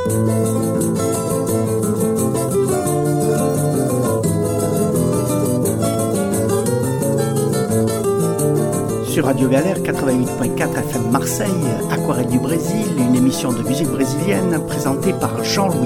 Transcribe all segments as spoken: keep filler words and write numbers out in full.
Sur Radio Galère quatre-vingt-huit virgule quatre F M Marseille, Aquarelle du Brésil, une émission de musique brésilienne présentée par Jean-Louis.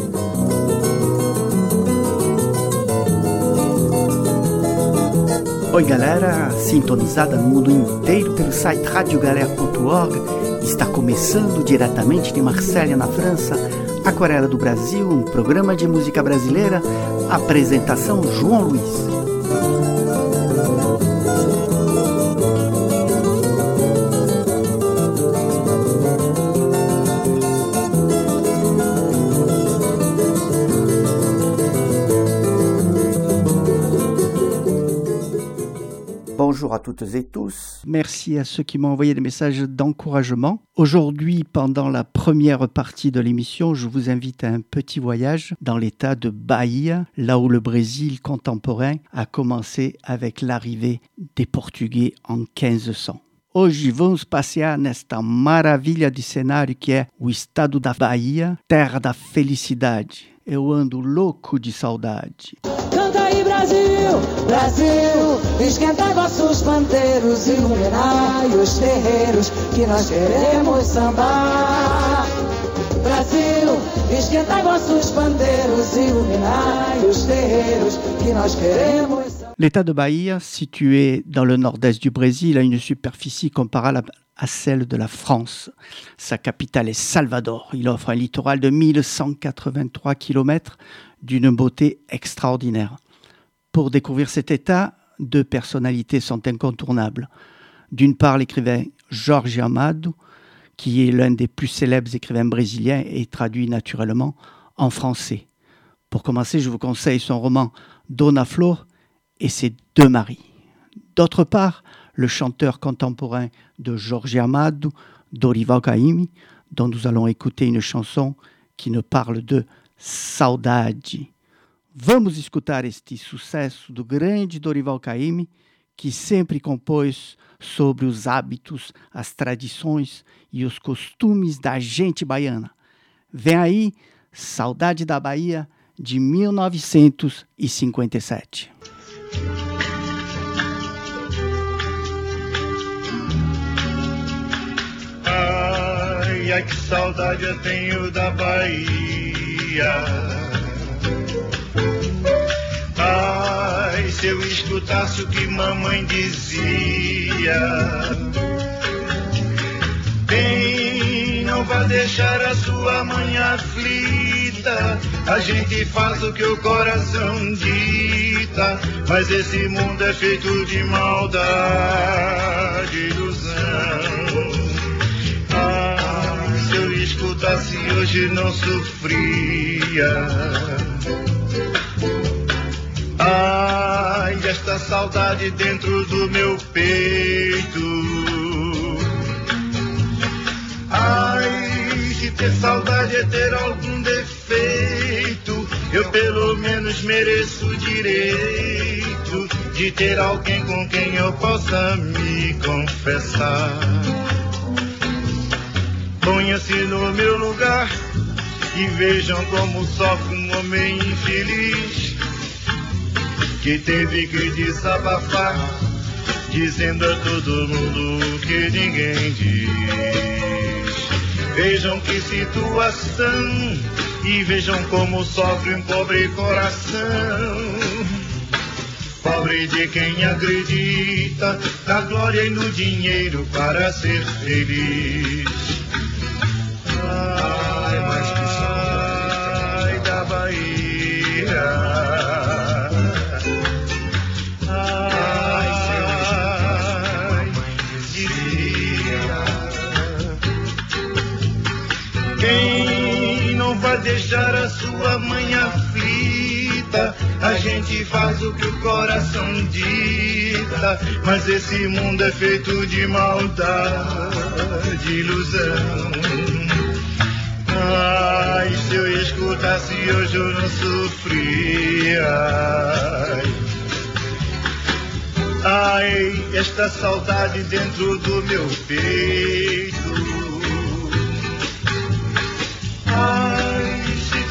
Oi galera, sintonizada no mundo inteiro pelo site radio galera ponto org, está começando diretamente de Marselha, na França, Aquarela do Brasil, um programa de música brasileira, apresentação João Luiz. Bonjour à toutes et tous. Merci à ceux qui m'ont envoyé des messages d'encouragement. Aujourd'hui, pendant la première partie de l'émission, je vous invite à un petit voyage dans l'état de Bahia, là où le Brésil contemporain a commencé avec l'arrivée des Portugais en quinze cents. Hoje vamos passear nesta maravilha de cenário que é o estado da Bahia, terra da felicidade. Eu ando louco de saudade. Canta aí, Brasil, Brasil, esquenta vossos pandeiros, iluminai os terreiros, que nós queremos sambar. Brasil, esquenta vossos pandeiros, iluminai os terreiros, que nós queremos sambar. L'état de Bahia, situé dans le nord-est du Brésil, a une superficie comparable à celle de la France. Sa capitale est Salvador. Il offre un littoral de mille cent quatre-vingt-trois kilomètres d'une beauté extraordinaire. Pour découvrir cet état, deux personnalités sont incontournables. D'une part, l'écrivain Jorge Amado, qui est l'un des plus célèbres écrivains brésiliens et traduit naturellement en français. Pour commencer, je vous conseille son roman Dona Flor et ses deux maris. D'autre part, le chanteur contemporain de Jorge Amado, Dorival Caymmi, dont nous allons écouter une chanson qui nous parle de saudade. Vamos escutar este sucesso do grande Dorival Caymmi, que sempre compôs sobre os hábitos, as tradições e os costumes da gente baiana. Vem aí, Saudade da Bahia, de mil novecentos e cinquenta e sete. Ai, ai, que saudade eu tenho da Bahia. Ai, se eu escutasse o que mamãe dizia. Bem, não vá deixar a sua mãe aflita. A gente faz o que o coração dita, mas esse mundo é feito de maldade, ilusão. Ah, se eu escutasse hoje não sofria. Ai, esta saudade dentro do meu peito. Ai, se ter saudade é ter algum defeito, eu pelo menos mereço o direito de ter alguém com quem eu possa me confessar. Ponha-se no meu lugar e vejam como sofre um homem infeliz que teve que desabafar, dizendo a todo mundo o que ninguém diz. Vejam que situação e vejam como sofre um pobre coração. Pobre de quem acredita na glória e no dinheiro para ser feliz. Ai, mas que saudade da Bahia. Quem não vai deixar a sua mãe aflita? A gente faz o que o coração dita, mas esse mundo é feito de maldade, de ilusão. Ai, se eu escutasse hoje eu não sofria. Ai, esta saudade dentro do meu peito. Ai,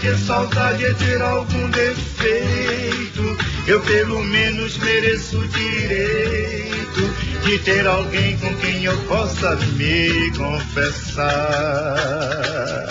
porque saudade é ter algum defeito. Eu pelo menos mereço o direito de ter alguém com quem eu possa me confessar.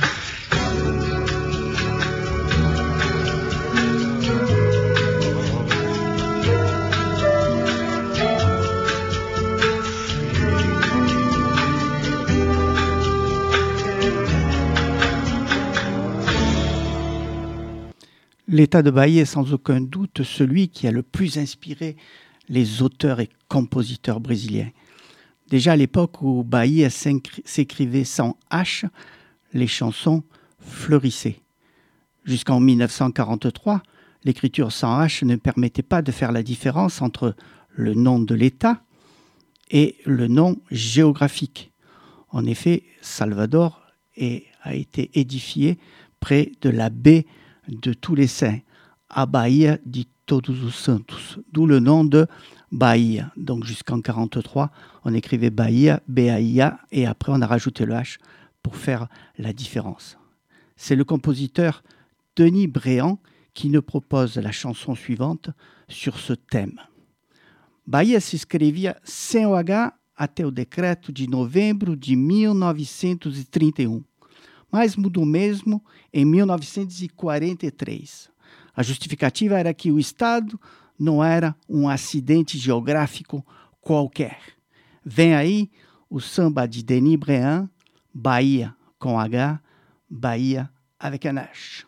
L'État de Bahia est sans aucun doute celui qui a le plus inspiré les auteurs et compositeurs brésiliens. Déjà à l'époque où Bahia s'écrivait sans H, les chansons fleurissaient. Jusqu'en dix-neuf cent quarante-trois, l'écriture sans H ne permettait pas de faire la différence entre le nom de l'État et le nom géographique. En effet, Salvador est, a été édifié près de la baie de tous les saints, à Bahia de Todos os Santos, d'où le nom de Bahia. Donc jusqu'en quarante-trois, on écrivait Bahia, B A I A, et après on a rajouté le H pour faire la différence. C'est le compositeur Denis Bréant qui nous propose la chanson suivante sur ce thème. Bahia se escrevia sem o H até o decreto de novembro de mil novecentos e trinta e um. Mas mudou mesmo em mil novecentos e quarenta e três. A justificativa era que o Estado não era um acidente geográfico qualquer. Vem aí o samba de Denis Bréant, Bahia com H, Bahia avec un H.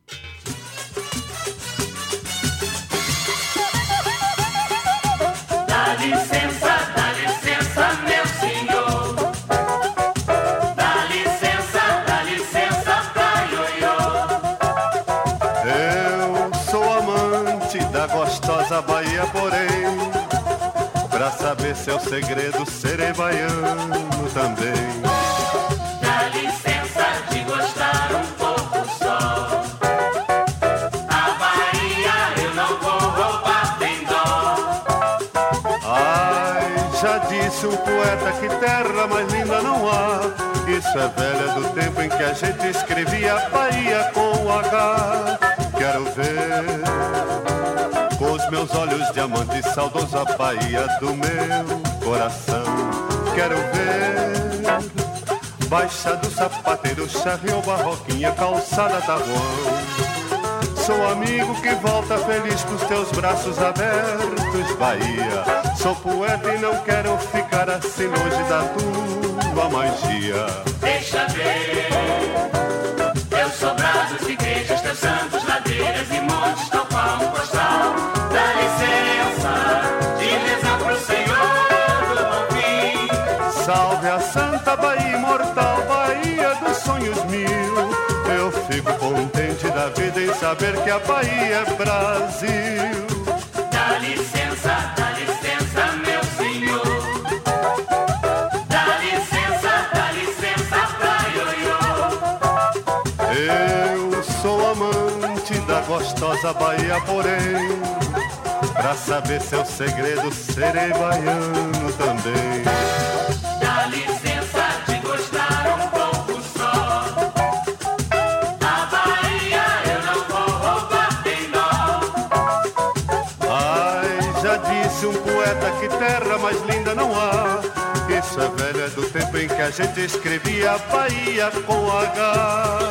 Dá licença, dá licença, meu senhor. Dá licença, dá licença pra ioiô. Eu sou amante da gostosa Bahia, porém, pra saber seu segredo serei baiano também. Dá licença de gostar um pouco só. A Bahia eu não vou roubar, tem dó. Ai, já disse um poeta que terra mais linda não há. Isso é velha do tempo em que a gente escrevia Bahia com H. Quero ver com os meus olhos diamante saudosa Bahia do meu coração. Quero ver Baixa do Sapateiro, Charriot, Barroquinha, Calçada da Juan. Sou amigo que volta feliz com os teus braços abertos, Bahia. Sou poeta e não quero ficar assim longe da tua magia. Deixa ver, teus sobrados, igrejas, teus santos, ladeiras e montes, tal qual um postal. Dá licença de rezar pro Senhor do Bom Fim. Salve a Santa Bahia imortal, Bahia dos sonhos mil. Eu fico contente da vida em saber que a Bahia é Brasil. Dá licença, dá licença, meu senhor. Dá licença, dá licença pra ioiô. Eu sou amante da gostosa Bahia, porém, pra saber seu segredo serei baiano também. Dá licença de gostar um pouco só. A Bahia eu não vou roubar, tem dó. Ai, já disse um poeta que terra mais linda não há. Isso é velha do tempo em que a gente escrevia Bahia com H.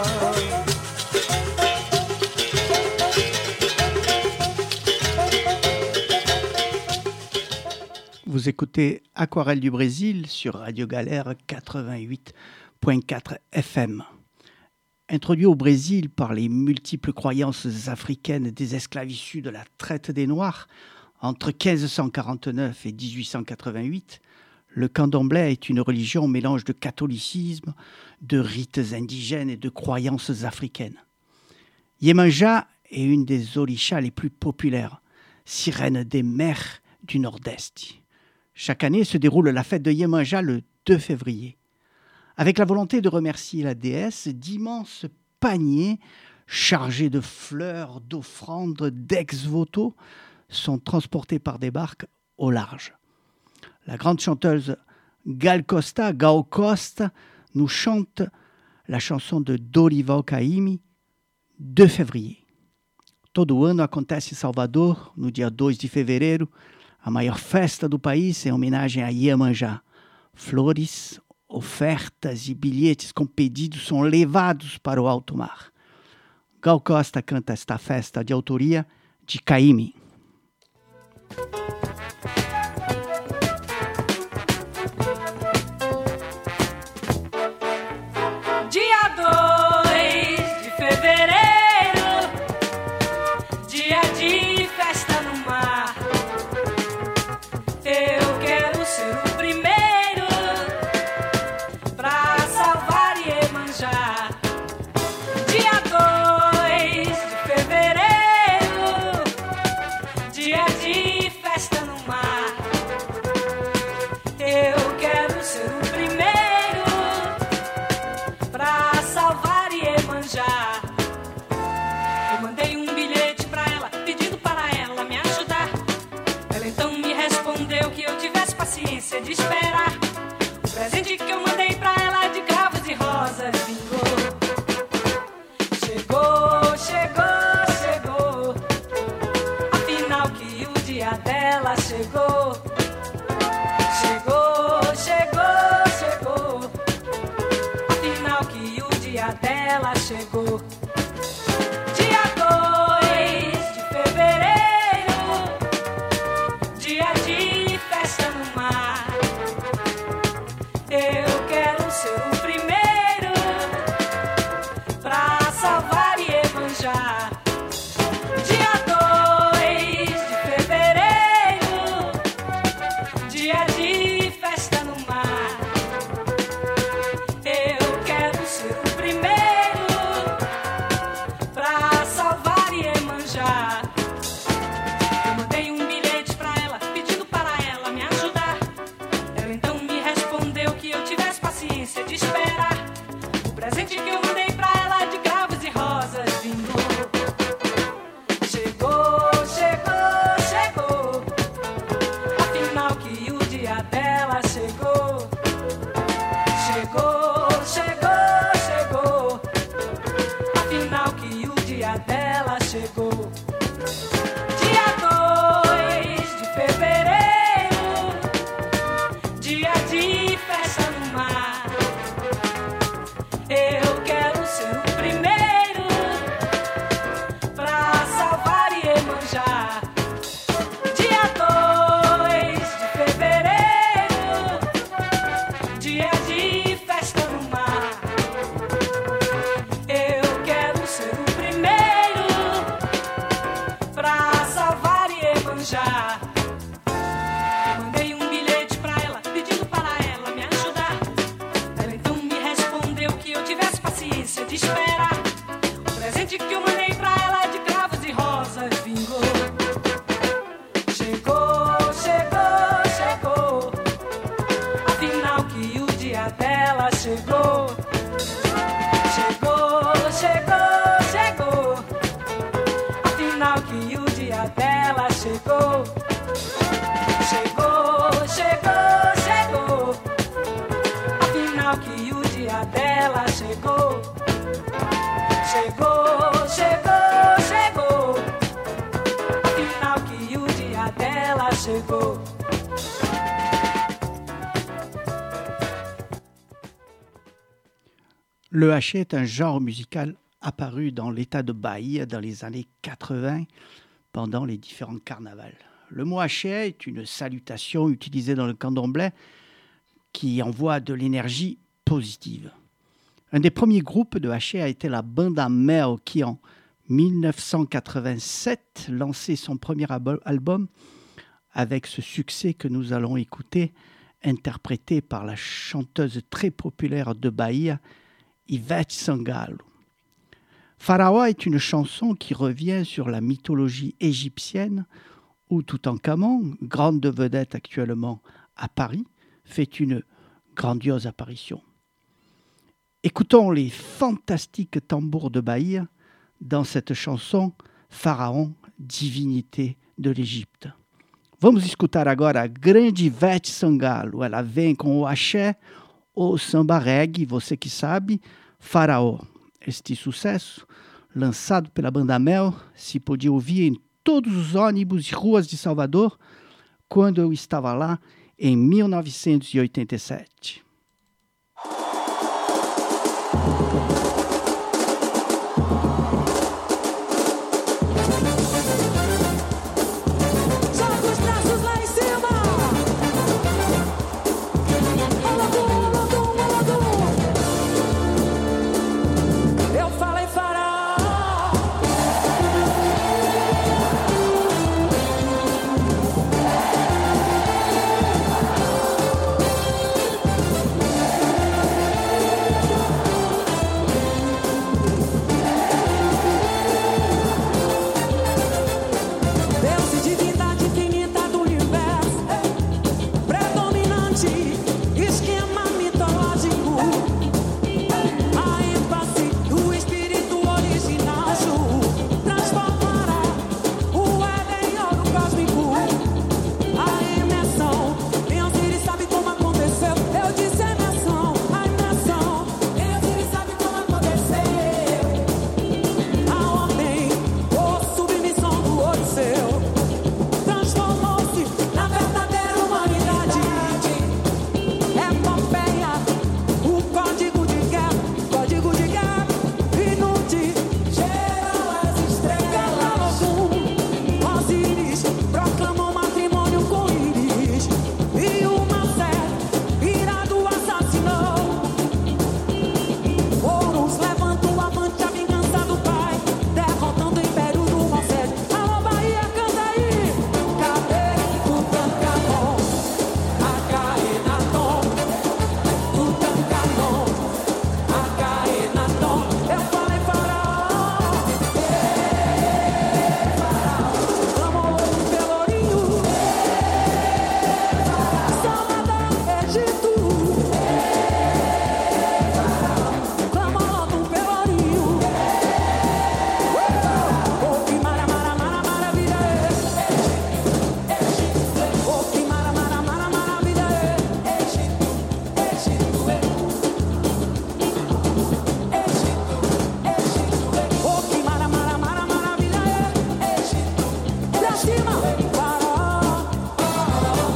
Vous écoutez Aquarelle du Brésil sur Radio Galère quatre-vingt-huit point quatre F M. Introduit au Brésil par les multiples croyances africaines des esclaves issus de la traite des Noirs, entre quinze cent quarante-neuf et dix-huit cent quatre-vingt-huit, le candomblé est une religion au mélange de catholicisme, de rites indigènes et de croyances africaines. Yemanja est une des orishas les plus populaires, sirène des mers du Nord-Est. Chaque année se déroule la fête de Yemanja le deux février. Avec la volonté de remercier la déesse, d'immenses paniers chargés de fleurs, d'offrandes, d'ex-voto sont transportés par des barques au large. La grande chanteuse Gal Costa, Gal Costa, nous chante la chanson de Dorival Caymmi, dois de fevereiro. Todo ano acontece em Salvador, no dia dois de fevereiro, a maior festa do país em homenagem a Iemanjá. Flores, ofertas e bilhetes com pedidos são levados para o alto mar. Gal Costa canta esta festa de autoria de Caymmi. Dia dois de fevereiro, dia de festa no mar. Eu quero ser o primeiro pra salvar Iemanjá. Dia dois de fevereiro, dia de festa no mar. Eu quero ser o primeiro pra salvar Iemanjá. Eu mandei um bilhete pra ela, pedindo para ela me ajudar. Ela então me respondeu que eu tivesse paciência de esperar. O presente que eu mandei pra ela de cravos e rosas vingou. Chegou, chegou, chegou. Afinal que o dia dela chegou. Chegou, chegou, chegou. Afinal que o dia dela chegou. Dia dois de fevereiro, dia de festa no mar. Eu quero ser o primeiro pra salvar Iemanjá. Dia dois de fevereiro, dia de festa no mar. Eu quero ser o primeiro pra salvar Iemanjá. Eu mandei um bilhete pra ela, pedindo para ela me ajudar. Ela então me respondeu que eu tivesse paciência de esperar. O presente que eu mandei pra ela de cravos e rosas vingou. Chegou, chegou, chegou. Afinal que o dia dela chegou. Chegou, chegou, chegou. Afinal que o dia dela chegou. Dia dois de fevereiro, dia de festa no mar. Eu quero ser o primeiro pra salvar Iemanjá. Dia dois de fevereiro, dia de festa no mar. Eu quero ser o primeiro pra salvar Iemanjá. Eu mandei um bilhete pra ela, pedindo para ela me ajudar. Ela então me respondeu que eu tivesse paciência de esperar. O presente que eu mandei pra ela de cravos e rosas vingou. Chegou, chegou, chegou. Afinal que o dia dela chegou. Chegou, chegou, chegou. Afinal que o dia dela chegou. Chegou, chegou, chegou. Afinal que o dia dela chegou. Chegou, chegou, chegou. Afinal que o dia dela chegou. Le haché est un genre musical apparu dans l'état de Bahia dans les années quatre-vingts pendant les différents carnavals. Le mot haché est une salutation utilisée dans le candomblé qui envoie de l'énergie positive. Un des premiers groupes de haché a été la Banda Mel qui en dix-neuf cent quatre-vingt-sept lançait son premier album avec ce succès que nous allons écouter, interprété par la chanteuse très populaire de Bahia, Ivete Sangalo. Pharaon est une chanson qui revient sur la mythologie égyptienne où Toutankhamon, grande vedette actuellement à Paris, fait une grandiose apparition. Écoutons les fantastiques tambours de Bahia dans cette chanson Pharaon, divinité de l'Égypte. Vamos escutar agora a grande Ivete Sangalo. Ela vem com o axé ou samba reggae, você que sabe, Pharaon. Este sucesso lançado pela Banda Mel, se podia ouvir em todos os ônibus e ruas de Salvador quando eu estava lá em mil novecentos e oitenta e sete. Joga os braços lá em cima. Olodum, olodum, olodum. Eu falei faraó. Deus e divindade infinita do universo, predominante, esquema mitológico, a ênfase do espírito original transformará o Éden em ouro cósmico. A imersão em Osiris sabe como aconteceu. Eu disse imersão, a imersão em Osiris sabe como aconteceu. A ordem ou submissão do Odisseu transformou-se na verdadeira humanidade. Epopeia, o código de guerra, código de guerra, inútil, geram as estrelas. Osiris proclamou matrimônio com Íris e uma fé irado assassinou. Horus levanta o avante, a vingança do pai, derrotando o império do Mosés. Alô, Bahia, canta aí. Cadê Tutankhamon? Akhenaton. Tutankhamon. Akhenaton. Eu falei faraó. Clamou o pelourinho. Salvador, Egito. Clamou o pelourinho. Oh, que mara, mara, mara, maravilha é. Oh, que mara, mara, mara, maravilha é. Egito, Egito é. Egito, Egito é. Oh, que mara, mara, mara, maravilha é. Egito, pra cima. Faraó, faraó,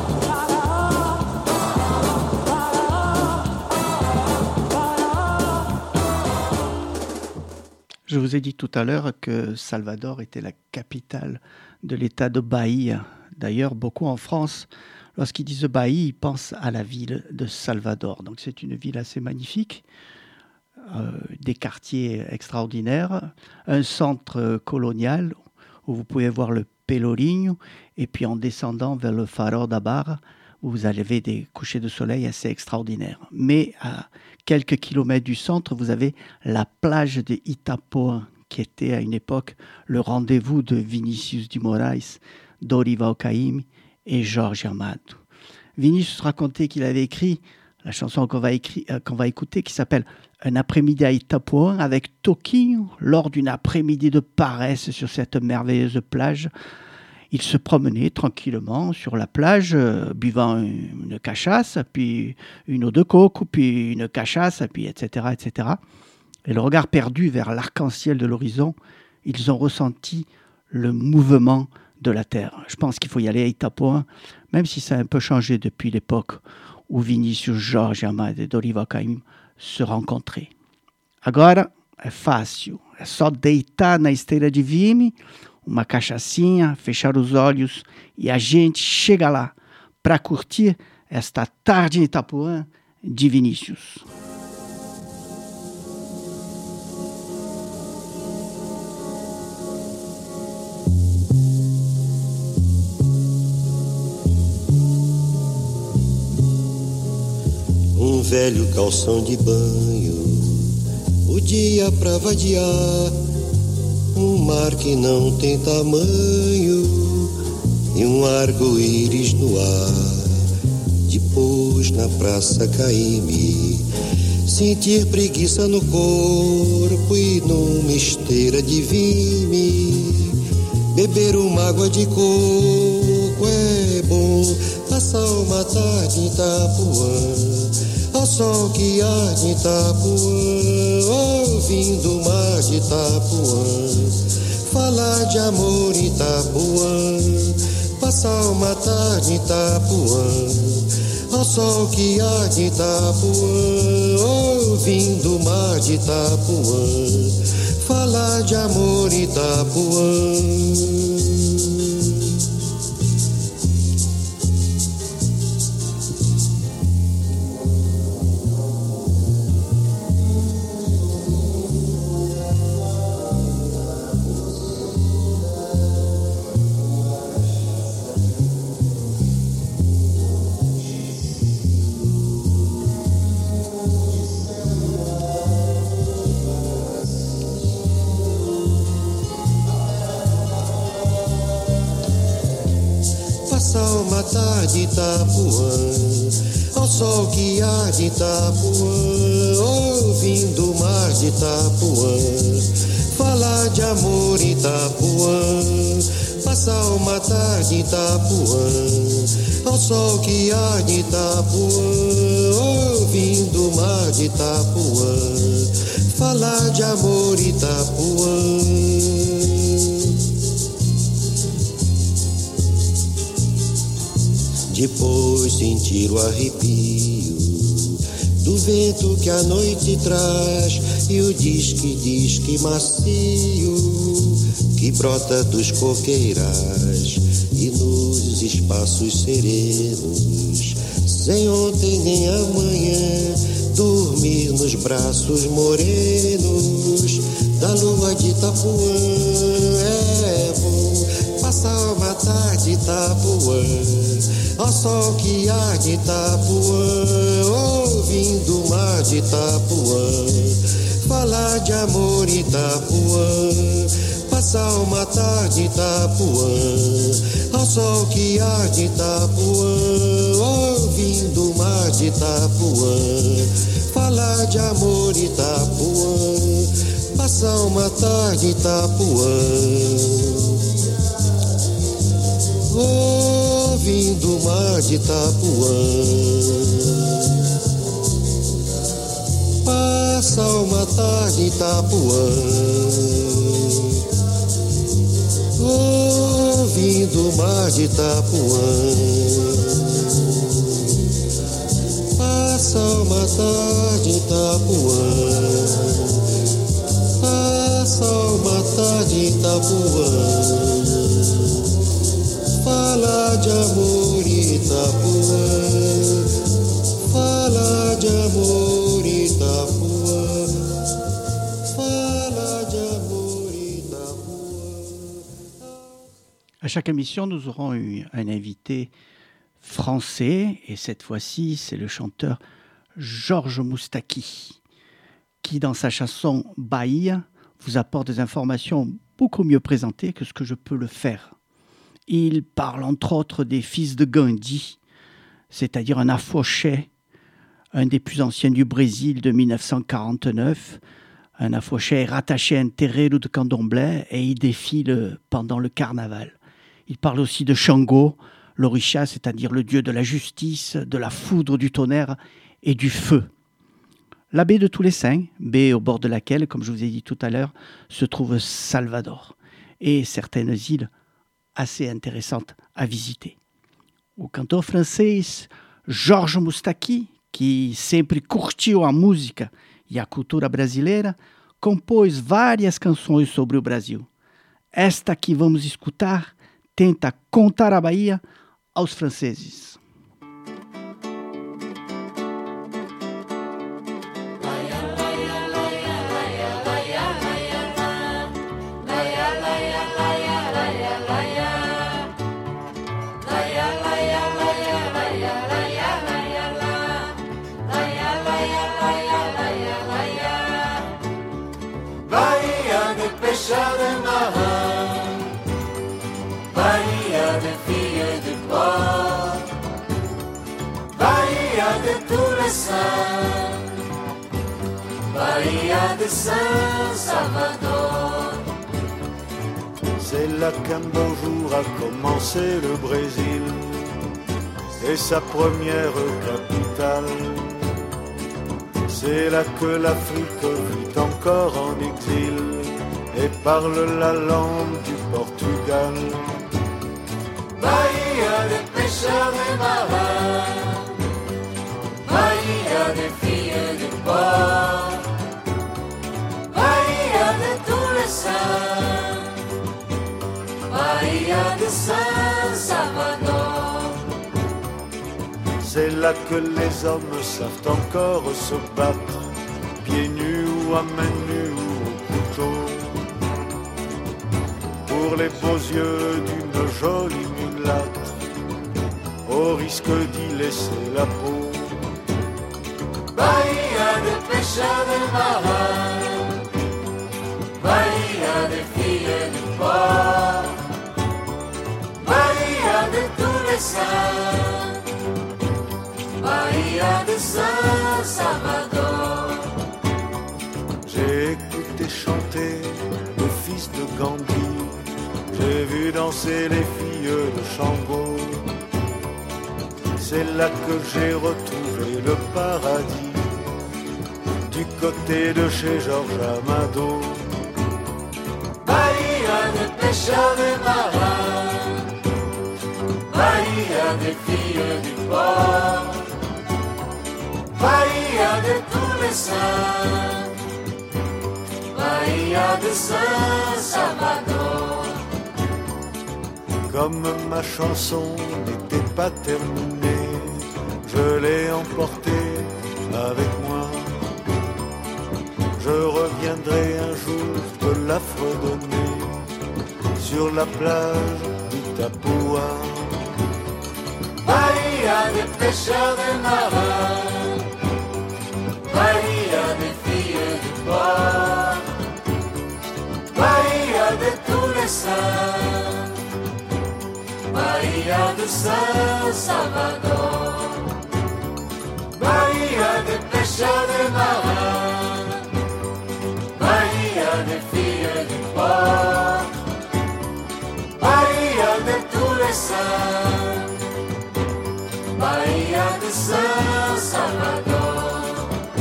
Je vous ai dit tout à l'heure que Salvador était la capitale de l'État de Bahia. D'ailleurs, beaucoup en France, lorsqu'ils disent Bahia, ils pensent à la ville de Salvador. Donc c'est une ville assez magnifique, euh, des quartiers extraordinaires, un centre colonial où vous pouvez voir le Pelourinho, et puis en descendant vers le Faro da Barra, où vous avez des couchers de soleil assez extraordinaires. Mais à quelques kilomètres du centre, vous avez la plage de Itapuã, qui était à une époque le rendez-vous de Vinícius de Moraes, Dorival Caymmi et Jorge Amado. Vinícius racontait qu'il avait écrit la chanson qu'on va, écrit, euh, qu'on va écouter, qui s'appelle « Un après-midi à Itapuã » avec Toquinho, lors d'une après-midi de paresse sur cette merveilleuse plage. Il se promenait tranquillement sur la plage, euh, buvant une, une cachasse, puis une eau de coco, puis une cachasse, puis et cetera, et cetera. Et le regard perdu vers l'arc-en-ciel de l'horizon, ils ont ressenti le mouvement de la terre. Je pense qu'il faut y aller à Itapuã, même si ça a un peu changé depuis l'époque où Vinícius, Jorge Amado e Dorival Caymmi se rencontraient. Agora é fácil, é só deitar na esteira de Vime, uma cachaçinha, fechar os olhos e a gente chega lá para curtir esta tarde em Itapuã de Vinícius. Um velho calção de banho, o dia pra vadiar, um mar que não tem tamanho e um arco-íris no ar. Depois na praça Caymmi, sentir preguiça no corpo e numa esteira de vime, beber uma água de coco é bom, passar uma tarde em Itapuã. ao sol que há de Itapuã, ouvindo o mar de Itapuã, falar de amor em Itapuã, passar uma tarde em Itapuã, ao sol que há de Itapuã, ouvindo o mar de Itapuã, falar de amor em Itapuã. Uma tarde Itapuã, ao sol que há de Itapuã, ouvindo o mar de Itapuã, falar de amor em Itapuã, passar uma tarde Itapuã, ao sol que há de Itapuã, ouvindo o mar de Itapuã, falar de amor em Itapuã. Depois sentir o arrepio do vento que a noite traz e o disque, disque macio que brota dos coqueirais e nos espaços serenos, sem ontem nem amanhã, dormir nos braços morenos da lua de Itapuã. É bom passar uma tarde Itapuã, ao sol que há de Itapuã, ouvindo o mar de Itapuã, falar de amor em Itapuã, passar uma tarde Itapuã, ao sol que há de Itapuã, ouvindo o mar de Itapuã, falar de amor em Itapuã, passar uma tarde Itapuã, ouvindo o mar de Itapuã, passa uma tarde Itapuã, ouvindo o mar de Itapuã, passa uma tarde Itapuã, passa uma tarde Itapuã, fala de amor Itapuã, fala de amor Itapuã, fala de amor Itapuã. À chaque émission, nous aurons eu un invité français, et cette fois-ci, c'est le chanteur Georges Moustaki, qui, dans sa chanson Bahia, vous apporte des informations beaucoup mieux présentées que ce que je peux le faire. Il parle entre autres des fils de Gandhi, c'est-à-dire un afoxé, un des plus anciens du Brésil de mille neuf cent quarante-neuf. Un afoxé est rattaché à un terreiro de candomblé et il défile pendant le carnaval. Il parle aussi de Shango, l'orisha, c'est-à-dire le dieu de la justice, de la foudre, du tonnerre et du feu. La baie de tous les saints, baie au bord de laquelle, comme je vous ai dit tout à l'heure, se trouve Salvador et certaines îles assez intéressantes à visiter. O cantor francês Georges Moustaki, que sempre curtiu a música e a cultura brasileira, compôs várias canções sobre o Brasil. Esta que vamos escutar tenta contar a Bahia aos franceses. Bahia de peixada marrom, Bahia de filha de pó, Bahia de Turaçã, Bahia de Saint Salvador. C'est là qu'un beau jour a commencé le Brésil et sa première capitale. C'est là que l'Afrique vit encore en exil et parle la langue du Portugal. Bahia des pêcheurs et marins, Bahia des filles du port, Bahia de tous les saints, Bahia de Saint-Salvador. C'est là que les hommes savent encore se battre, pieds nus ou à main nue ou au couteau, pour les beaux yeux d'une jolie mulâtre, au risque d'y laisser la peau. Bahia des pêcheurs et marins, Bahia des filles du port, Bahia de tous les saints, Bahia de Saint-Salvador. J'ai écouté chanter le fils de Gandhi, j'ai vu danser les filles de Shango. C'est là que j'ai retrouvé le paradis, du côté de chez Georges Amado. Bahia des pêcheurs et marins, Bahia des filles du port, Bahia de tous les saints, Bahia de Saint-Salvador. Comme ma chanson n'était pas terminée, je l'ai emportée avec moi. Je reviendrai un jour te la fredonner sur la plage d'Itapoua. Bahia des pêcheurs et marins, Bahia des filles du port, Bahia de tous les saints, Bahia de Saint-Salvador. Bahia des pêcheurs et marins, Bahia des filles du port, Bahia de tous les saints, Bahia de Saint-Salvador,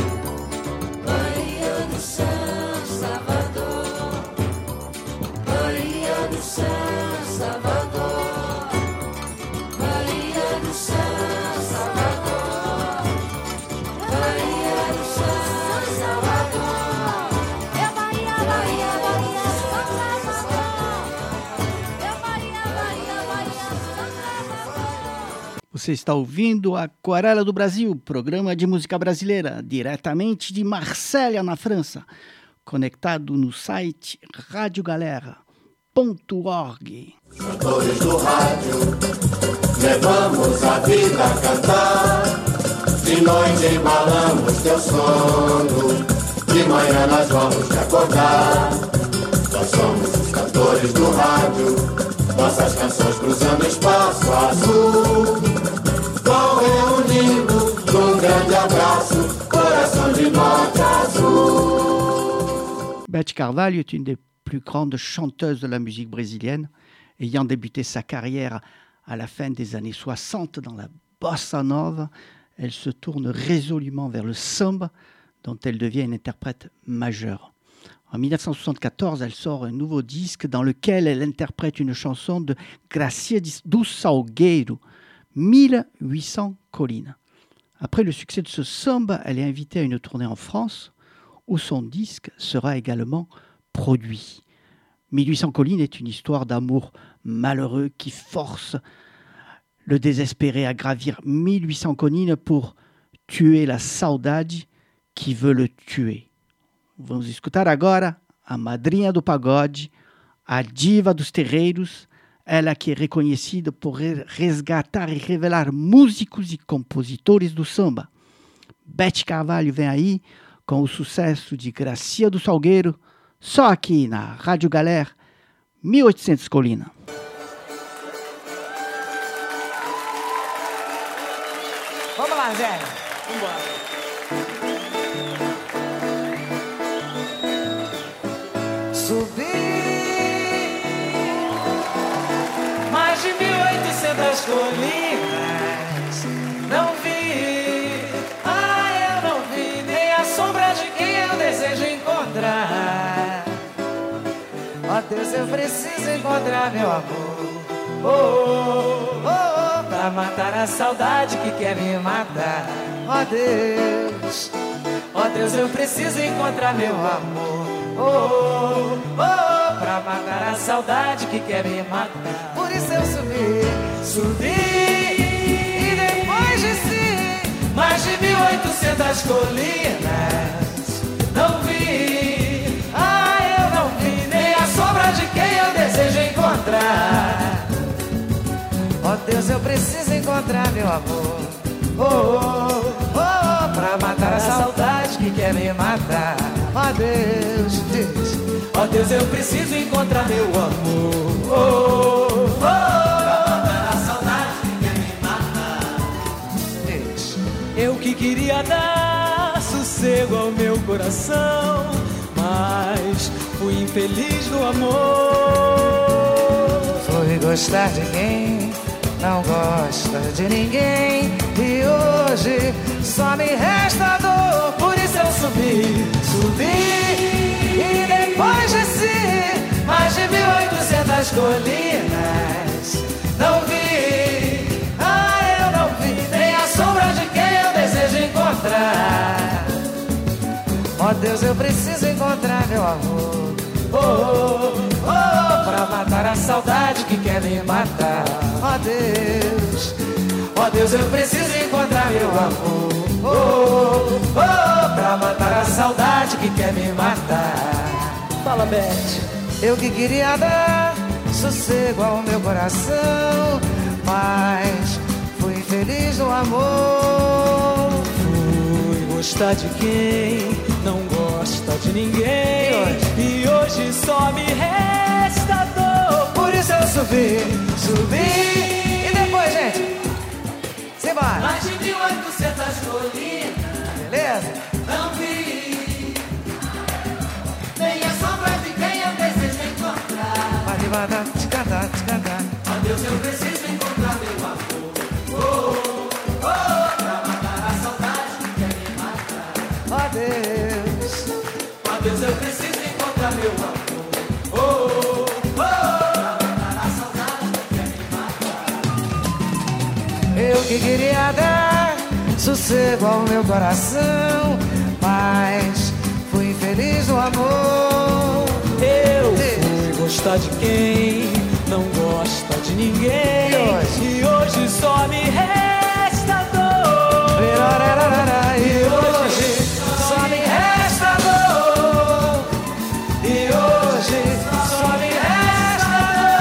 Bahia de Saint-Salvador, Bahia de Saint-Salvador, Bahia de Saint-Salvador, Bahia de Saint-Salvador, é Bahia, Bahia, Bahia, Saint-Salvador, é Bahia, Bahia, Bahia, Saint-Salvador. Você está ouvindo a Aquarela do Brasil, programa de música brasileira, diretamente de Marsella, na França, conectado no site rádio galera ponto org. Cantores do rádio, levamos a vida a cantar, de noite embalamos teu sono, de manhã nós vamos te acordar. Nós somos os cantores do rádio, nossas canções cruzando espaço azul, vão reunindo num grande abraço, coração de norte azul. Beth Carvalho est une des plus grandes chanteuses de la musique brésilienne, ayant débuté sa carrière à la fin des années soixante dans la bossa nova. Elle se tourne résolument vers le samba, dont elle devient une interprète majeure. En mille neuf cent soixante-quatorze, elle sort un nouveau disque dans lequel elle interprète une chanson de Gracia do Salgueiro, mille huit cents collines. Après le succès de ce samba, elle est invitée à une tournée en France, où son disque sera également produit. mille huit cents collines est une histoire d'amour malheureux qui force le désespéré à gravir mille huit cents collines pour tuer la saudade qui veut le tuer. Vamos escutar agora a madrinha do pagode, a diva dos terreiros, ela que é reconhecida por resgatar e revelar músicos e compositores do samba. Beth Carvalho vem aí com o sucesso de Gracia do Salgueiro, só aqui na Rádio Galera, mil e oitocentos Colina. Vamos lá, Zé. Vambora. Subi mais de mil e oitocentas colinas, não vi, ah, eu não vi nem a Ó Deus, eu preciso encontrar meu amor. Oh, oh, oh, oh, pra matar a saudade que quer me matar. Ó Deus, ó Deus, eu preciso encontrar meu amor. Oh, oh, oh, oh, pra matar a saudade que quer me matar. Por isso eu subi, subi e depois desci mais de mil e oitocentas colinas. Não vi, ah, eu não vi nem a sombra de quem eu desejo encontrar. Ó Deus, eu preciso encontrar meu amor. Oh, oh, oh, oh, pra matar a saudade que quer me matar. Ó Deus, diz. Ó Deus, eu preciso encontrar meu amor. Oh, oh, oh, pra matar a saudade que quer me matar. Diz. Eu que queria dar sossego ao meu coração, mas fui infeliz no amor. Fui gostar de quem não gosta de ninguém, e hoje só me resta dor. Por isso eu subi, subi e depois desci mais de mil e oitocentas colinas. Não vi, ah, eu não vi nem a sombra de quem eu desejo encontrar. Ó Deus, eu preciso encontrar meu amor. Oh, oh, oh, oh, pra matar a saudade que quer me matar. Ó Deus, ó Deus, eu preciso encontrar meu amor. Oh, oh, oh, pra matar a saudade que quer me matar. Fala, Beth. Eu que queria dar sossego ao meu coração, mas fui infeliz no amor. Fui gostar de quem não gosta de ninguém, e hoje só me resta dor. Por isso eu subi, subi e depois, gente, simbora. Mais de mil e oitocentas colinas, beleza? Não vi nem a sombra de quem eu desejo encontrar. Vai devagar, te cantar, te cantar. Ó Deus, eu preciso encontrar meu amor. Oh, oh, oh, pra matar a saudade que quer me matar. Ó Deus, ó Deus, eu preciso encontrar meu amor. Oh, oh, oh, pra matar a saudade que quer me matar. Eu que queria dar sossego ao meu coração, mas fui infeliz no amor. Eu fui gostar de quem não gosta de ninguém, e hoje, e hoje só me resta dor. E hoje só me resta dor. E hoje só me resta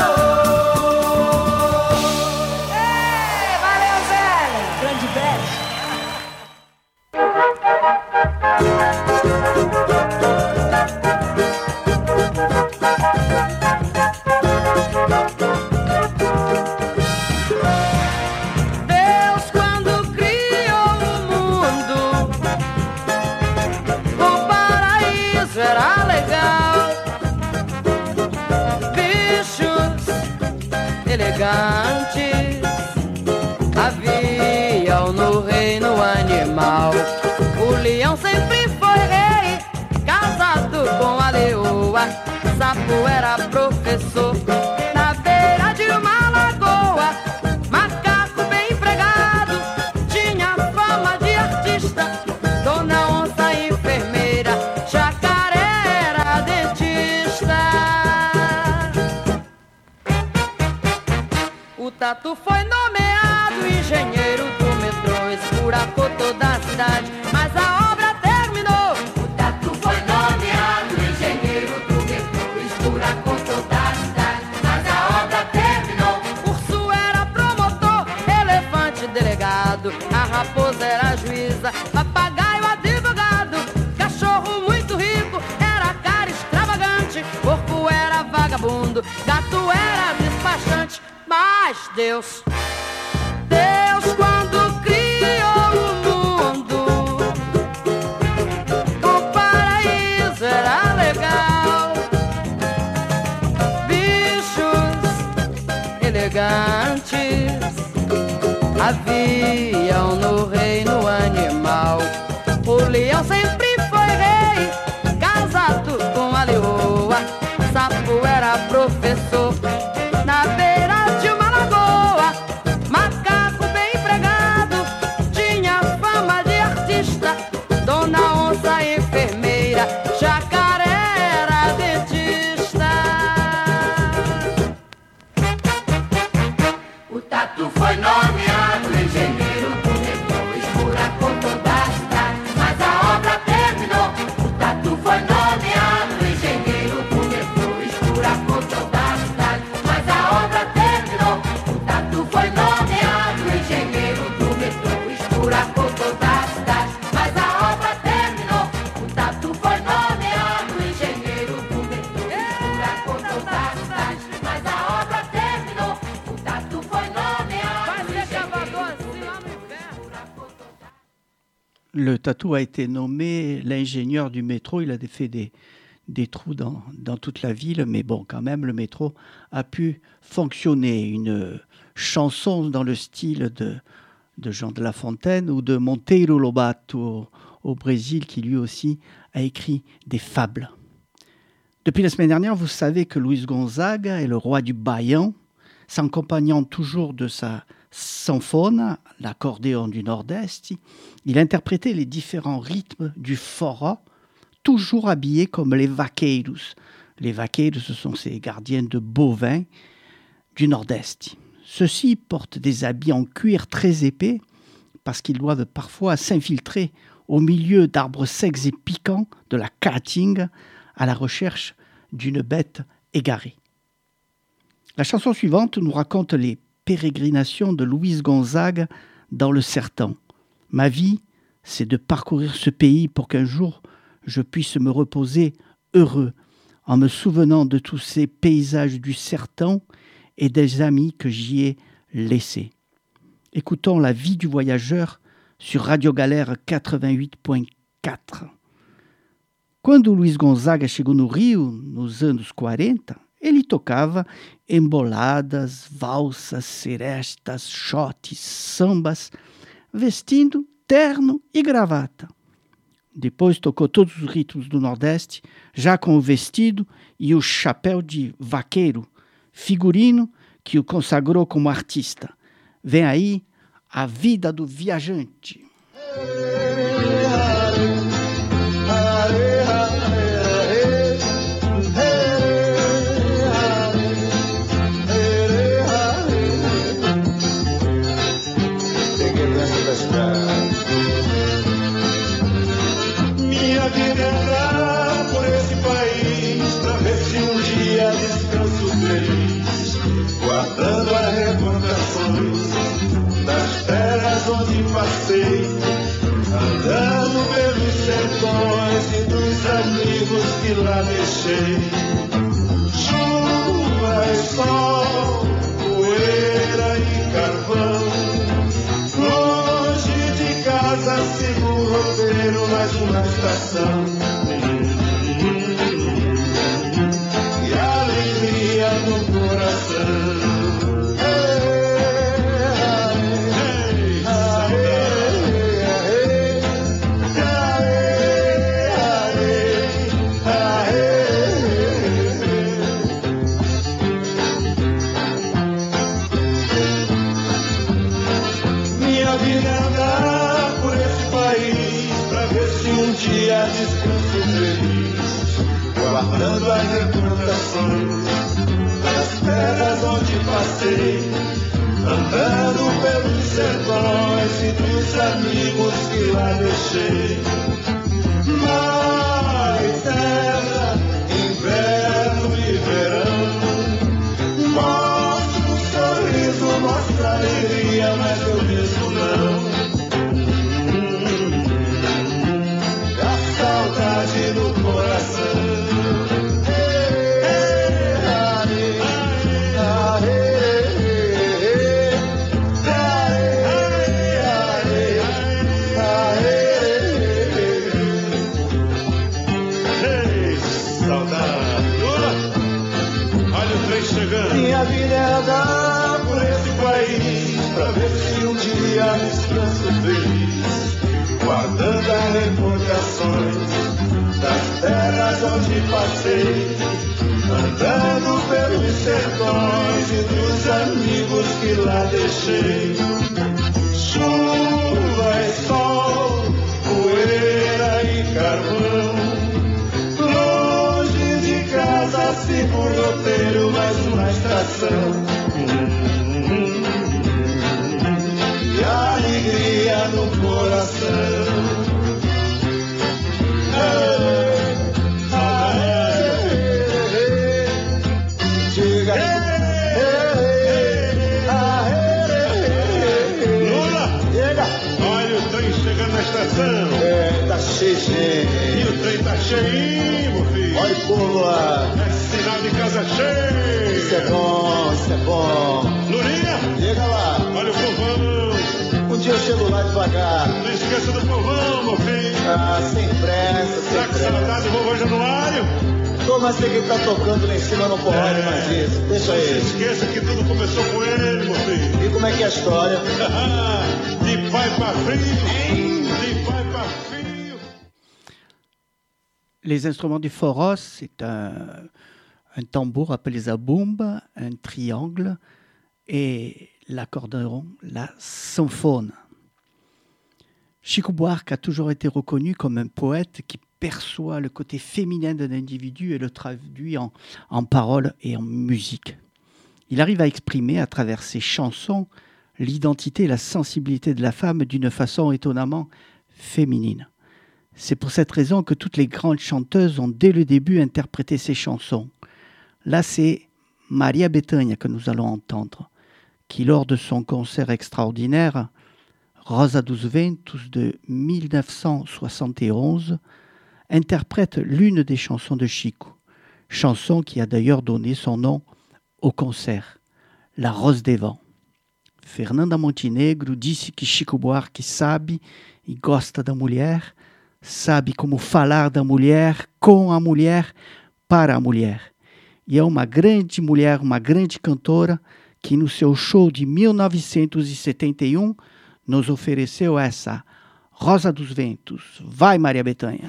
dor. Ei, valeu, Zé! Grande beijo. Deus, quando criou o mundo, o paraíso era legal. Bichos elegantes haviam no reino animal. O leão sempre foi rei, casado com a leoa. Sapo era professor na beira de uma lagoa. Macaco bem empregado tinha fama de artista. Dona Onça enfermeira, Jacaré era dentista. O Tatu foi nomeado engenheiro do metrô, esburacou toda a cidade, mas a obra terminou. O Tatu foi nomeado engenheiro do metrô, esburacou toda a cidade, mas a obra terminou. Urso era promotor, elefante delegado, a raposa era juíza, papagaio advogado, cachorro muito rico era cara extravagante, porco era vagabundo, gato era despachante. Mas Deus, Deus quando criou o mundo, o paraíso era legal. Bichos elegantes haviam no reino animal. O leão sempre foi rei, casado com a leoa. Sapo era Le Tatou a été nommé l'ingénieur du métro. Il a fait des, des trous dans, dans toute la ville, mais bon, quand même, le métro a pu fonctionner. Une chanson dans le style de, de Jean de La Fontaine ou de Monteiro Lobato au, au Brésil, qui lui aussi a écrit des fables. Depuis la semaine dernière, vous savez que Luis Gonzaga est le roi du baião, s'accompagnant toujours de sa sanfona, l'accordéon du Nord-Est. Il interprétait les différents rythmes du forró, toujours habillés comme les vaqueiros. Les vaqueiros, ce sont ces gardiens de bovins du Nord-Est. Ceux-ci portent des habits en cuir très épais parce qu'ils doivent parfois s'infiltrer au milieu d'arbres secs et piquants de la caatinga à la recherche d'une bête égarée. La chanson suivante nous raconte les pérégrinations de Luis Gonzaga dans le Sertão. Ma vie, c'est de parcourir ce pays pour qu'un jour je puisse me reposer heureux en me souvenant de tous ces paysages du Sertão et des amis que j'y ai laissés. Écoutons La vie du voyageur sur Radio Galera quatre-vingt-huit ponto quatro. Quando Luis Gonzaga chegou no Rio, nos anos quarenta, ele tocava emboladas, valsas, serestas, shotes, sambas, vestindo terno e gravata. Depois tocou todos os ritmos do Nordeste, já com o vestido e o chapéu de vaqueiro, figurino que o consagrou como artista. Vem aí A Vida do Viajante. Minha vida é andar por esse país pra ver se um dia descanso feliz, guardando as recordações das terras onde passei, andando pelos sertões e dos amigos que lá deixei. Chuva e sol, poeira e carvão, longe de casa sigo o roteiro, mais uma estação. E alegria no coração. Descanso feliz, guardando as recordações das terras onde passei, andando pelos sertões e dos amigos que lá deixei. Mar e terra, inverno e verão, mostra um sorriso, mostra alegria, mas eu mesmo não. Saudade no coração. Minha vida é andar por esse país pra ver se um dia descanso feliz, guardando as recordações das terras onde passei, andando pelos sertões e dos amigos que lá deixei. Chuva e sol, poeira e carvão, longe de casa sigo o roteiro, mais uma estação. E alegria no coração. É, tá cheio, gente. E o trem tá cheinho, meu filho. Olha o povo lá. É sinal de casa cheia. Isso é bom, isso é bom. Lurinha, chega lá. Olha o povão. Um dia eu mexendo lá devagar. Não esqueça do povão, meu filho. Ah, sem pressa, sem Tá com pressa. saudade do vovô Januário? Tô, mas tem que tá tocando lá em cima no forró É. mais isso. Deixa Não se aí. esqueça que tudo começou com ele, meu filho. E como é que é a história? De pai pra filho, de pai pra filho. Les instruments du foros, c'est un, un tambour appelé zabumba, un triangle et l'accordéon, la sanfone. Chico Buarque a toujours été reconnu comme un poète qui perçoit le côté féminin d'un individu et le traduit en, en paroles et en musique. Il arrive à exprimer à travers ses chansons l'identité et la sensibilité de la femme d'une façon étonnamment féminine. C'est pour cette raison que toutes les grandes chanteuses ont dès le début interprété ces chansons. Là, c'est Maria Bethânia que nous allons entendre, qui lors de son concert extraordinaire Rosa dos Ventos de mille neuf cent soixante et onze interprète l'une des chansons de Chico, chanson qui a d'ailleurs donné son nom au concert, La Rose des Vents. Fernanda Montenegro disse que Chico Buarque sabe e gosta da mulher, sabe como falar da mulher, com a mulher, para a mulher. E é uma grande mulher, uma grande cantora, que no seu show de mil novecentos e setenta e um nos ofereceu essa Rosa dos Ventos. Vai, Maria Bethânia!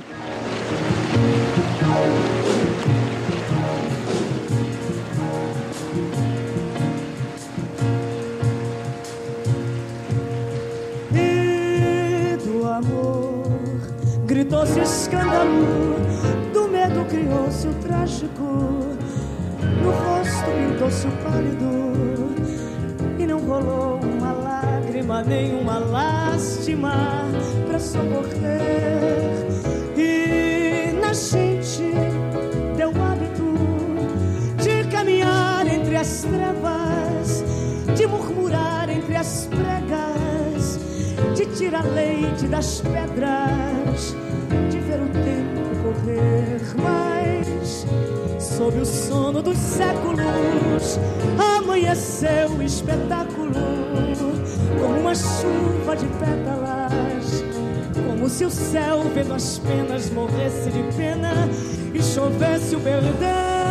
E do amor gritou-se escândalo, do medo criou-se o trágico, no rosto pintou-se o pálido, e não rolou uma lágrima, nem uma lástima pra socorrer. E na gente deu o hábito de caminhar entre as trevas, de murmurar entre as pregas, de tirar leite das pedras, de ver o tempo correr. Mas sob o sono dos séculos amanheceu o espetáculo, como uma chuva de pétalas, como se o céu vendo as penas morresse de pena e chovesse o perdão.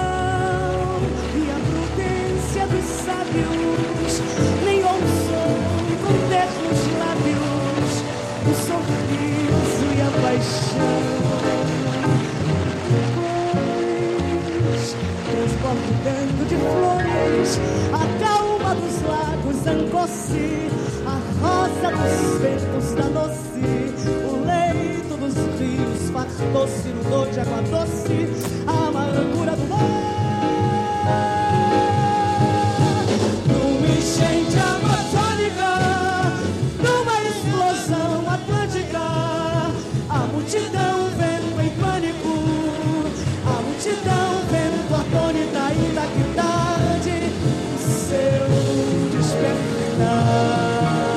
E a prudência dos sábios nem ousou conter nos lábios o sorriso e a paixão. Transbordando de flores, a calma dos lagos zangou-se, a rosa dos ventos danou-se, o leito dos rios fartou-se, inundou de água doce a amargura do mar. Numa enchente amazônica, numa explosão atlântica, a multidão vendo em pânico, a multidão vendo atônita, ainda que tarde, o seu despertar.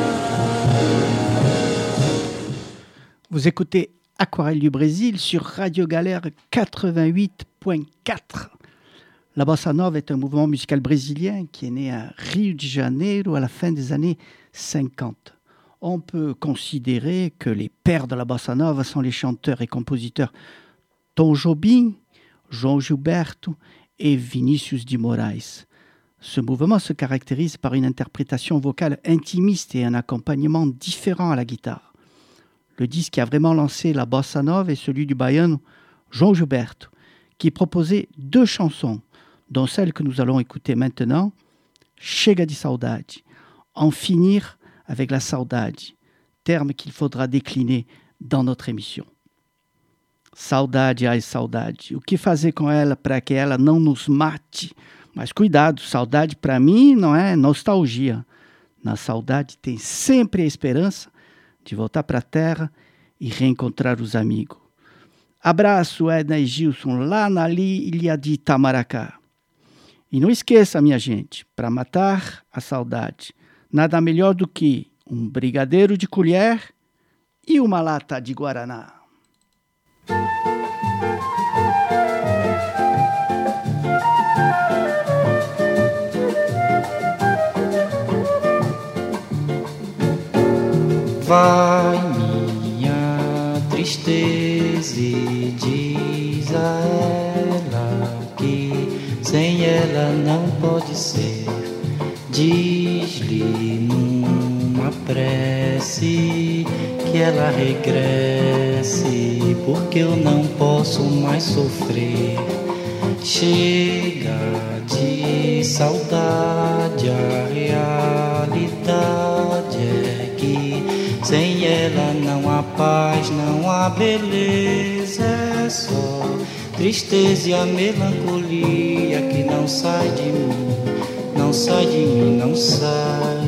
Vous écoutez Aquarelle du Brésil sur Radio Galère quatre-vingt-huit point quatre. La bossa nova est un mouvement musical brésilien qui est né à Rio de Janeiro à la fin des années cinquante. On peut considérer que les pères de la bossa nova sont les chanteurs et compositeurs Tom Jobim, João Gilberto et Vinícius de Moraes. Ce mouvement se caractérise par une interprétation vocale intimiste et un accompagnement différent à la guitare. Le disque qui a vraiment lancé la bossa nova est celui du baiano João Gilberto, qui proposait deux chansons, dont celle que nous allons écouter maintenant, Chega de Saudade, en finir avec la saudade, terme qu'il faudra décliner dans notre émission. Saudade, ai saudade, o que fazer com ela para que ela não nos mate? Mas cuidado, saudade para mim não é nostalgia. Na saudade tem sempre a esperança de voltar para a terra e reencontrar os amigos. Abraço, Edna e Gilson, lá na ilha de Itamaracá. E não esqueça, minha gente, para matar a saudade, nada melhor do que um brigadeiro de colher e uma lata de guaraná. vai minha tristeza e diz a ela que sem ela não pode ser. Diz-lhe numa prece que ela regresse, porque eu não posso mais sofrer. Chega de saudade, a realidade é que sem ela não há paz, não há beleza, é só tristeza e a melancolia que não sai de mim, não sai de mim, não sai.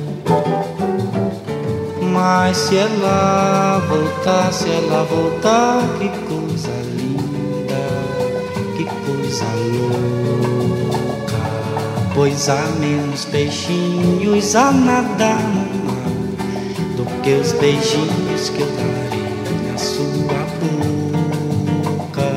Mas se ela voltar, se ela voltar, que coisa linda, que coisa louca. Pois há menos peixinhos a nadar no mar do que os beijinhos que eu darei na sua boca.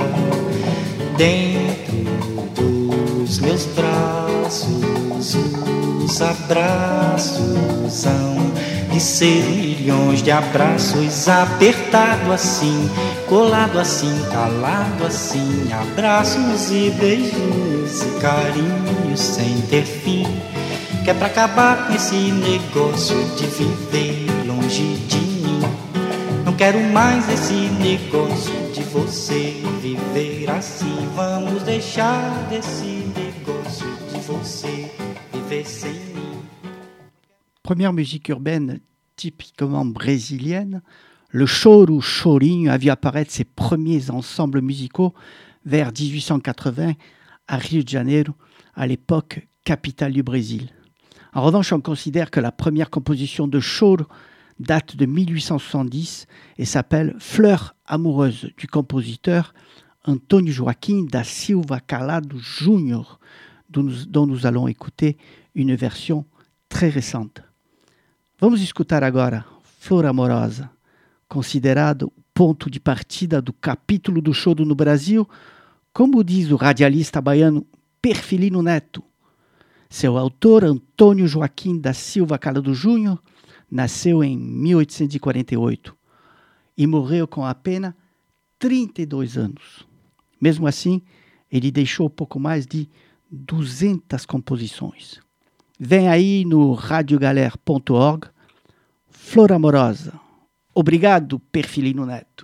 Dentro dos meus braços, os abraços hão de ser milhões de abraços, apertado assim, colado assim, calado assim, abraços e beijos e carinhos sem ter fim, que é pra acabar com esse negócio de viver longe de mim. Não quero mais esse negócio de você viver assim. Vamos deixar desse negócio de você viver sem mim. Première musique urbaine typiquement brésilienne, le choro chorinho a vu apparaître ses premiers ensembles musicaux vers dix-huit cent quatre-vingts à Rio de Janeiro, à l'époque capitale du Brésil. En revanche, on considère que la première composition de choro date de mille huit cent soixante-dix et s'appelle Fleur amoureuse du compositeur Antônio Joaquim da Silva Calado Júnior, dont nous, dont nous allons écouter une version très récente. Vamos escutar agora Flor Amorosa, considerado o ponto de partida do capítulo do choro no Brasil, como diz o radialista baiano Perfilino Neto. Seu autor, Antônio Joaquim da Silva Calado Júnior, nasceu em mil oitocentos e quarenta e oito e morreu com apenas trinta e dois anos. Mesmo assim, ele deixou pouco mais de duzentas composições. Vem aí no radiogalera ponto org, Flor Amorosa. Obrigado, Perfilino Neto.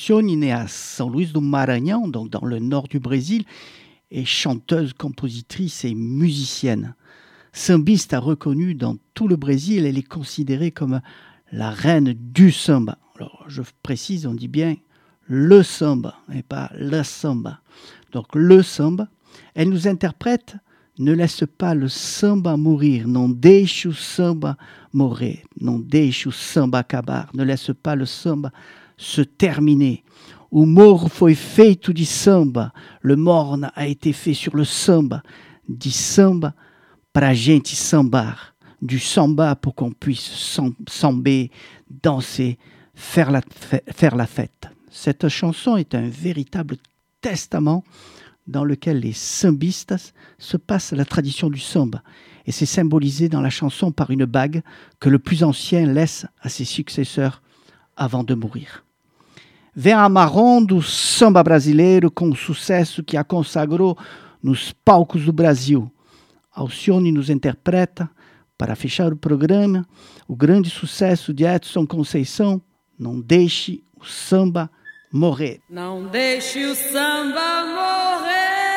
Alcione, née à São Luís do Maranhão, donc dans le nord du Brésil, est chanteuse, compositrice et musicienne. Sambista reconnue dans tout le Brésil, elle est considérée comme la reine du samba. Alors, je précise, on dit bien le samba et pas la samba. Donc, le samba. Elle nous interprète « Ne laisse pas le samba mourir, não deixe o samba morrer, não deixe o samba acabar, ne laisse pas le samba se terminer. O morro foi feito de samba, le morne a été fait sur le samba, de samba pra gente sambar, du samba pour qu'on puisse samber, danser, faire la, faire la fête. » Cette chanson est un véritable testament dans lequel les sambistas se passent la tradition du samba. Et c'est symbolisé dans la chanson par une bague que le plus ancien laisse à ses successeurs avant de mourir. Vem a marrom do samba brasileiro com o sucesso que a consagrou nos palcos do Brasil. Alcione nos interpreta, para fechar o programa, o grande sucesso de Edson Conceição, Não Deixe o Samba Morrer. Não deixe o samba morrer,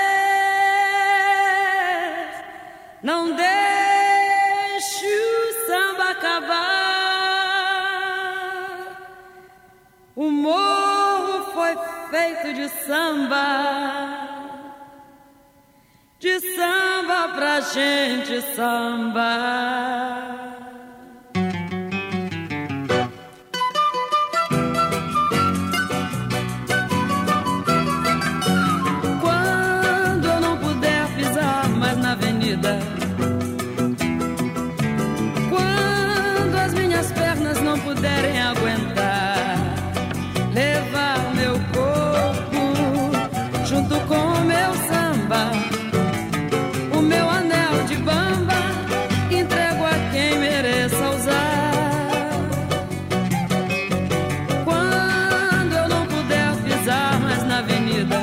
não deixe o samba acabar. O morro foi feito de samba, de samba pra gente sambar. Quando as minhas pernas não puderem aguentar, levar meu corpo junto com o meu samba, o meu anel de bamba, entrego a quem mereça usar. Quando eu não puder pisar mais na avenida,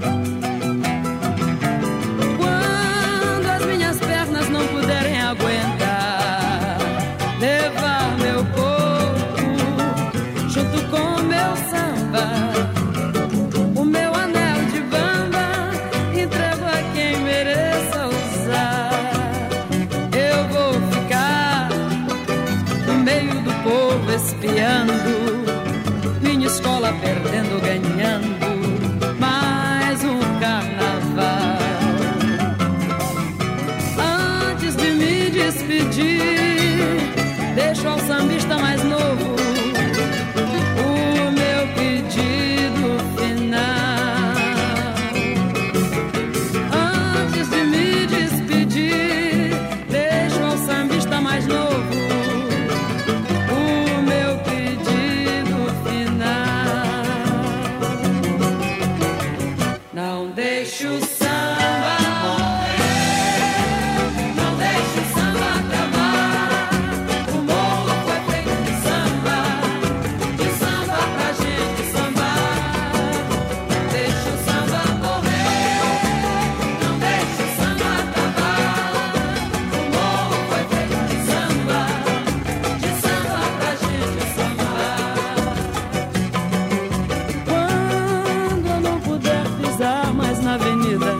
não puderem aguentar, levar meu corpo junto com o meu samba, o meu anel de bamba, entrego a quem mereça usar. Eu vou ficar no meio do povo espiando, minha escola perdendo, ganhando mais um carnaval. Despedir, deixo ao sambista mais novo o meu pedido final. Antes de me despedir, deixo ao sambista mais novo o meu pedido final. Não deixe o samba na avenida.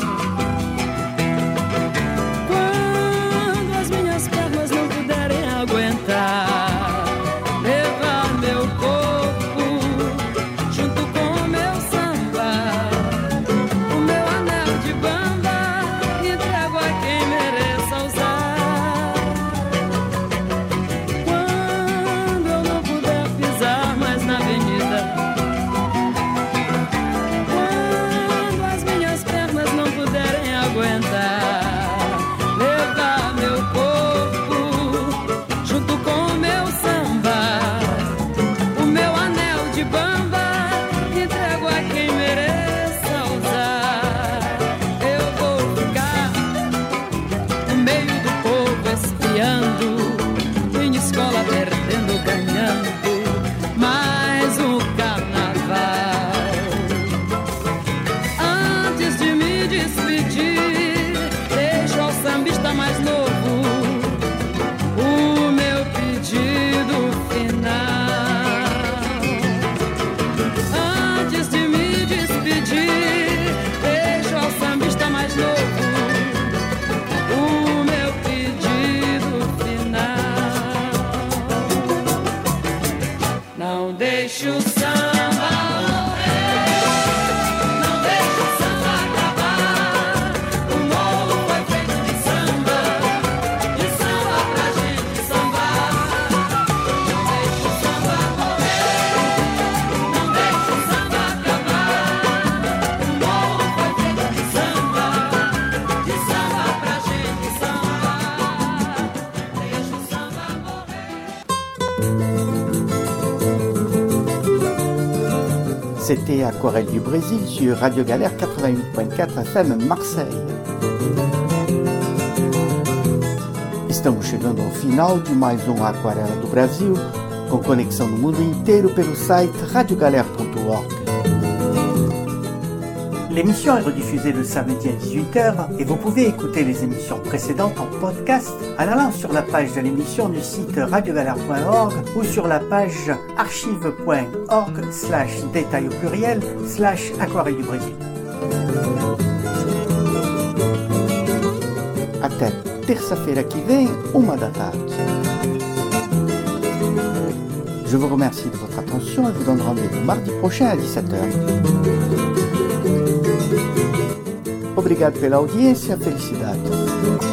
C'était Aquarelle du Brésil sur Radio Galère quatre-vingt-huit point quatre F M Marseille. Estamos chegando ao final de mais um Aquarela do Brasil, com conexão no mundo inteiro pelo site radio galère point org. L'émission est rediffusée le samedi à dix-huit heures et vous pouvez écouter les émissions précédentes en podcast en allant sur la page de l'émission du site radio galère point org ou sur la page archive point org slash détail au pluriel slash Aquarelle du Brésil. Até terça-feira que vem, uma da tarde. Je vous remercie de votre attention et vous donne rendez-vous mardi prochain à dix-sept heures. Obrigado pela audiência, felicidades.